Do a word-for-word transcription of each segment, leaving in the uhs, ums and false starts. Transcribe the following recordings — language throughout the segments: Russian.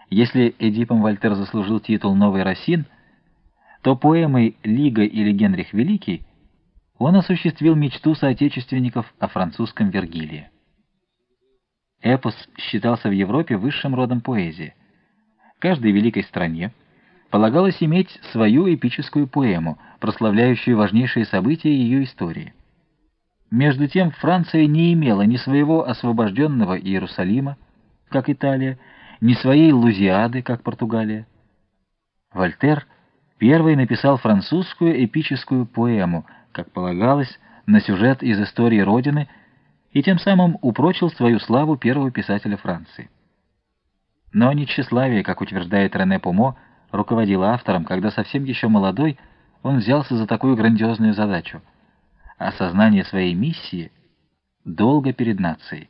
Если Эдипом Вольтер заслужил титул «Новый Расин», то поэмой «Лига» или «Генрих Великий» он осуществил мечту соотечественников о французском Вергилии. Эпос считался в Европе высшим родом поэзии. Каждой великой стране полагалось иметь свою эпическую поэму, прославляющую важнейшие события ее истории. Между тем Франция не имела ни своего освобожденного Иерусалима, как Италия, ни своей Лузиады, как Португалия. Вольтер первый написал французскую эпическую поэму, как полагалось, на сюжет из истории Родины, и тем самым упрочил свою славу первого писателя Франции. Но не тщеславие, как утверждает Рене Помо, руководило автором, когда совсем еще молодой он взялся за такую грандиозную задачу — осознание своей миссии долга перед нацией.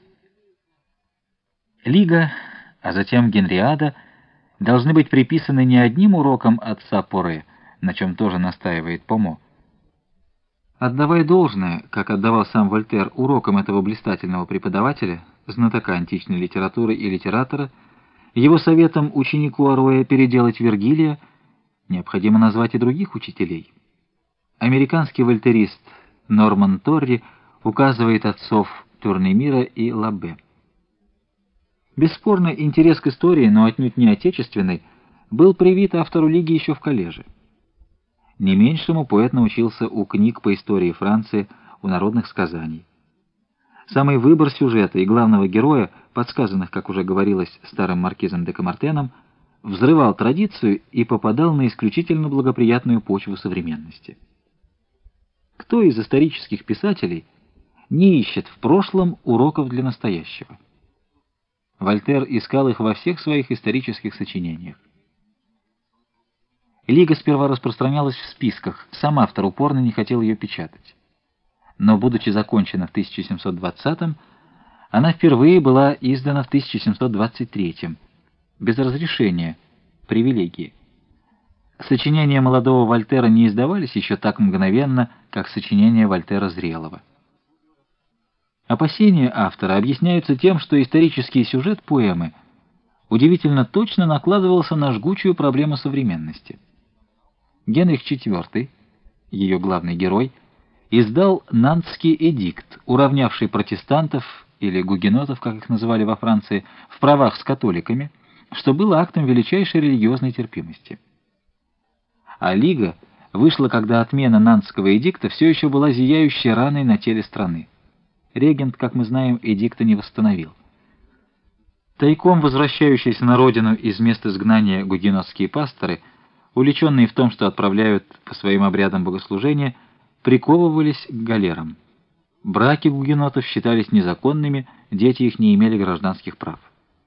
Лига, а затем Генриада должны быть приписаны не одним уроком отца Поре, на чем тоже настаивает Помо. Отдавая должное, как отдавал сам Вольтер, урокам этого блистательного преподавателя, знатока античной литературы и литератора, его советом ученику Аруэ переделать Вергилия необходимо назвать и других учителей. Американский вольтерист Норман Торри указывает отцов Турнемира и Лабе. Бесспорно, интерес к истории, но отнюдь не отечественной, был привит автору Лиги еще в коллеже. Не меньшему поэт научился у книг по истории Франции, у народных сказаний. Самый выбор сюжета и главного героя, подсказанных, как уже говорилось, старым маркизом де Камартеном, взрывал традицию и попадал на исключительно благоприятную почву современности. Кто из исторических писателей не ищет в прошлом уроков для настоящего? Вольтер искал их во всех своих исторических сочинениях. Лига сперва распространялась в списках, сам автор упорно не хотел ее печатать. Но, будучи закончена в тысяча семьсот двадцатом, она впервые была издана в тысяча семьсот двадцать третьем, без разрешения, привилегии. Сочинения молодого Вольтера не издавались еще так мгновенно, как сочинения Вольтера зрелого. Опасения автора объясняются тем, что исторический сюжет поэмы удивительно точно накладывался на жгучую проблему современности. Генрих четвёртый, ее главный герой, издал Нантский эдикт, уравнявший протестантов, или гугенотов, как их называли во Франции, в правах с католиками, что было актом величайшей религиозной терпимости. А Лига вышла, когда отмена Нантского эдикта все еще была зияющей раной на теле страны. Регент, как мы знаем, эдикта не восстановил. Тайком возвращающиеся на родину из мест изгнания гугенотские пасторы, увлеченные в том, что отправляют по своим обрядам богослужения, приковывались к галерам. Браки гугенотов считались незаконными, дети их не имели гражданских прав.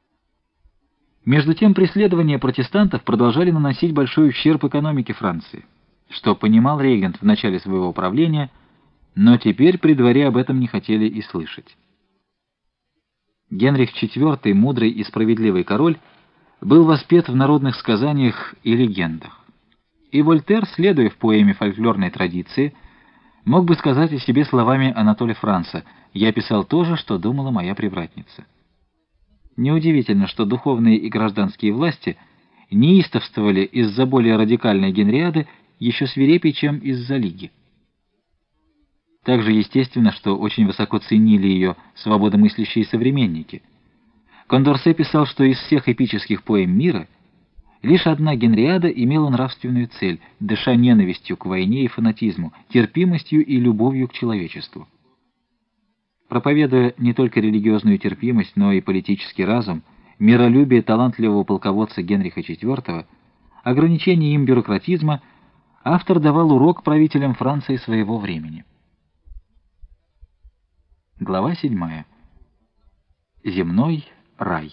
Между тем, преследования протестантов продолжали наносить большой ущерб экономике Франции, что понимал регент в начале своего правления, но теперь при дворе об этом не хотели и слышать. Генрих четвёртый, мудрый и справедливый король, был воспет в народных сказаниях и легендах. И Вольтер, следуя в поэме фольклорной традиции, мог бы сказать о себе словами Анатолия Франса: «Я писал то же, что думала моя привратница». Неудивительно, что духовные и гражданские власти неистовствовали из-за более радикальной Генриады еще свирепее, чем из-за Лиги. Также естественно, что очень высоко ценили ее свободомыслящие современники. Кондорсе писал, что из всех эпических поэм мира лишь одна Генриада имела нравственную цель, дыша ненавистью к войне и фанатизму, терпимостью и любовью к человечеству. Проповедуя не только религиозную терпимость, но и политический разум, миролюбие талантливого полководца Генриха четвёртого, ограничение им бюрократизма, автор давал урок правителям Франции своего времени. Глава седьмая. Земной рай.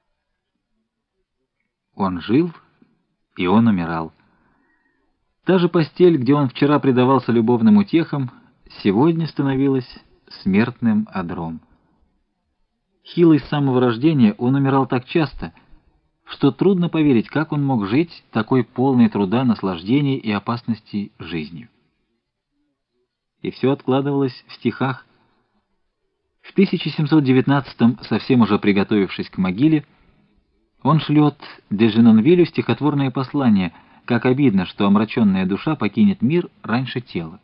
Он жил, и он умирал. Та же постель, где он вчера предавался любовным утехам, сегодня становилась смертным одром. Хилый с самого рождения, он умирал так часто, что трудно поверить, как он мог жить такой полной труда, наслаждений и опасностей жизнью. И все откладывалось в стихах. В тысяча семьсот девятнадцатом, совсем уже приготовившись к могиле, Он шлет де Женонвилю стихотворное послание, как обидно, что омраченная душа покинет мир раньше тела.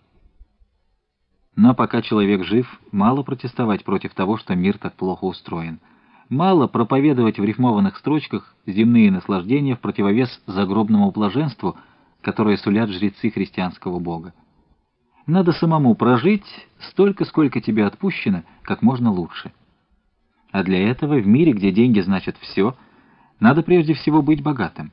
Но пока человек жив, мало протестовать против того, что мир так плохо устроен. Мало проповедовать в рифмованных строчках земные наслаждения в противовес загробному блаженству, которое сулят жрецы христианского Бога. Надо самому прожить столько, сколько тебе отпущено, как можно лучше. А для этого в мире, где деньги значат все, надо прежде всего быть богатым.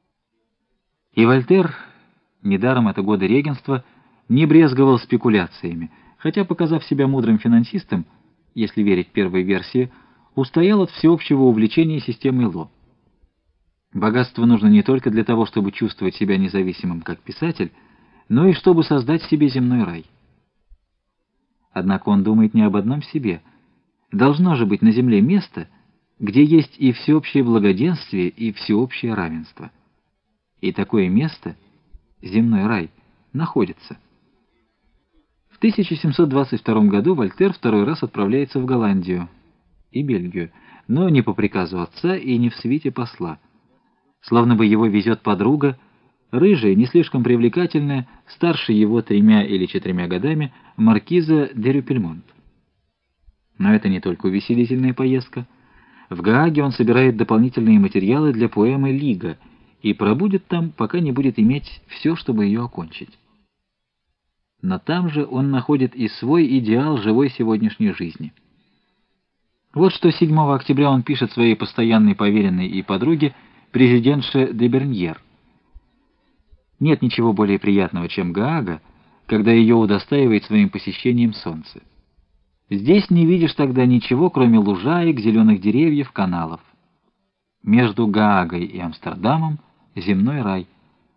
И Вольтер, недаром это годы регенства, не брезговал спекуляциями, хотя, показав себя мудрым финансистом, если верить первой версии, устоял от всеобщего увлечения системой Ло. Богатство нужно не только для того, чтобы чувствовать себя независимым как писатель, но и чтобы создать себе земной рай. Однако он думает не об одном себе. Должно же быть на земле место, где есть и всеобщее благоденствие, и всеобщее равенство. И такое место, земной рай, находится. В тысяча семьсот двадцать втором году Вольтер второй раз отправляется в Голландию и Бельгию, но не по приказу отца и не в свите посла. Словно бы его везет подруга, рыжая, не слишком привлекательная, старше его тремя или четырьмя годами, маркиза де Рюпельмонт. Но это не только увеселительная поездка. В Гааге он собирает дополнительные материалы для поэмы «Лига» и пробудет там, пока не будет иметь все, чтобы ее окончить. Но там же он находит и свой идеал живой сегодняшней жизни. Вот что седьмого октября он пишет своей постоянной поверенной и подруге, президентше де Берньер. Нет ничего более приятного, чем Гаага, когда ее удостаивает своим посещением солнце. Здесь не видишь тогда ничего, кроме лужаек, зеленых деревьев, каналов. Между Гаагой и Амстердамом земной рай.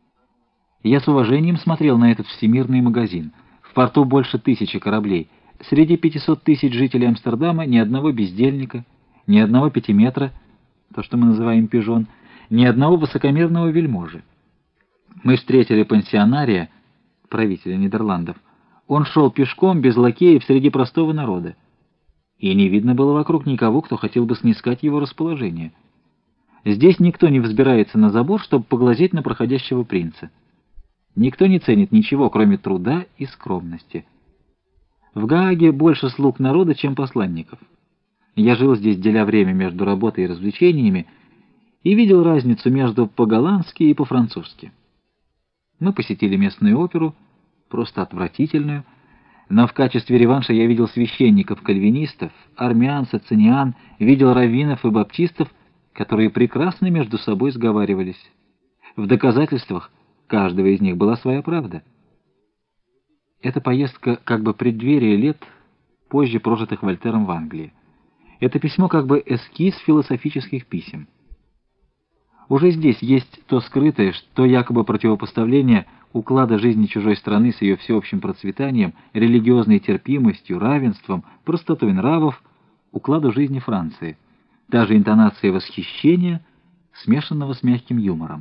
Я с уважением смотрел на этот всемирный магазин. В порту больше тысячи кораблей. Среди пятисот тысяч жителей Амстердама ни одного бездельника, ни одного пятиметра, то, что мы называем пижон, ни одного высокомерного вельможи. Мы встретили пансионария, правителя Нидерландов. Он шел пешком, без лакеев, среди простого народа. И не видно было вокруг никого, кто хотел бы снискать его расположение. Здесь никто не взбирается на забор, чтобы поглазеть на проходящего принца. Никто не ценит ничего, кроме труда и скромности. В Гааге больше слуг народа, чем посланников. Я жил здесь, деля время между работой и развлечениями, и видел разницу между по-голландски и по-французски. Мы посетили местную оперу, просто отвратительную, но в качестве реванша я видел священников-кальвинистов, армян, социниан, видел раввинов и баптистов, которые прекрасно между собой сговаривались. В доказательствах каждого из них была своя правда. Эта поездка как бы преддверие лет, позже прожитых Вольтером в Англии. Это письмо как бы эскиз философических писем. Уже здесь есть то скрытое, что якобы противопоставление уклада жизни чужой страны с ее всеобщим процветанием, религиозной терпимостью, равенством, простотой нравов, укладу жизни Франции. Та же интонация восхищения, смешанного с мягким юмором.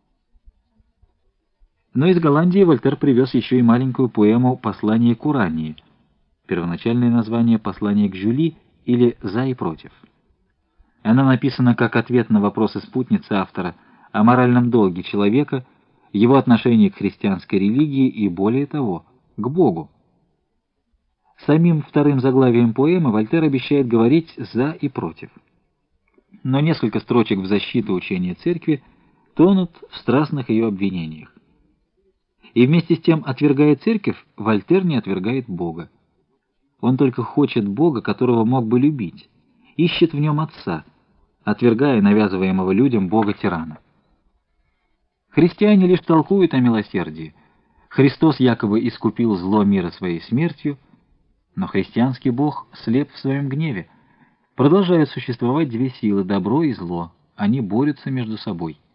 Но из Голландии Вольтер привез еще и маленькую поэму «Послание к Урании», первоначальное название «Послание к Жюли» или «За и против». Она написана как ответ на вопросы спутницы автора о моральном долге человека, его отношении к христианской религии и, более того, к Богу. Самим вторым заглавием поэмы Вольтер обещает говорить «за» и «против». Но несколько строчек в защиту учения церкви тонут в страстных ее обвинениях. И вместе с тем, отвергая церковь, Вольтер не отвергает Бога. Он только хочет Бога, которого мог бы любить, ищет в нем Отца, отвергая навязываемого людям Бога-тирана. Христиане лишь толкуют о милосердии. Христос якобы искупил зло мира своей смертью, но христианский Бог слеп в своем гневе. Продолжают существовать две силы — добро и зло. Они борются между собой.